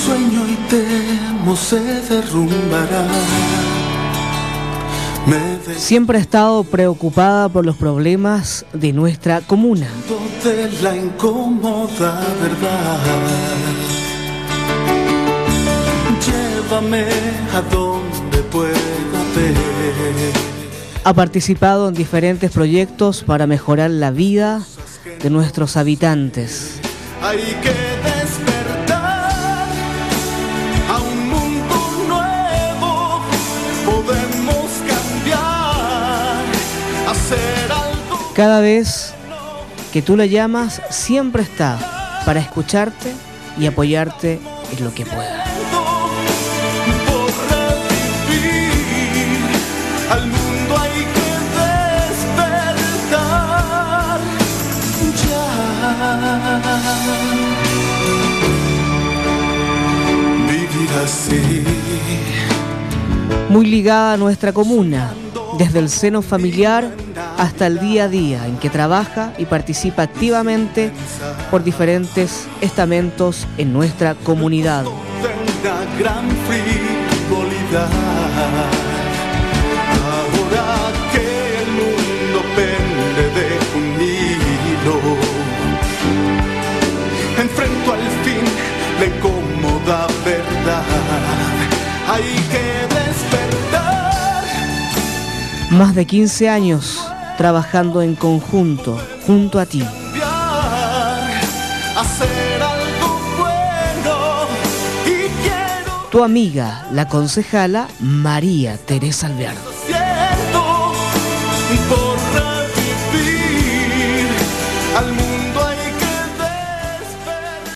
sueño y temo se derrumbará. Siempre ha estado preocupada por los problemas de nuestra comuna. De la incómoda verdad, llévame a donde pueda ver. Ha participado en diferentes proyectos para mejorar la vida de nuestros habitantes. Hay que despertar a un mundo nuevo. Podemos cambiar, hacer algo. Cada vez que tú la llamas, siempre está para escucharte y apoyarte en lo que pueda. Por revivir al mundo hay que despertar ya. Vivir así. Muy ligada a nuestra comuna, desde el seno familiar hasta el día a día, en que trabaja y participa activamente por diferentes estamentos en nuestra comunidad. De una gran frivolidad. Ahora que el mundo pende de un hilo, enfrento al fin la incómoda verdad. Hay que despertar. Más de 15 años trabajando en conjunto, junto a ti. Hacer algo bueno y quiero. Tu amiga, la concejala María Teresa Alvear.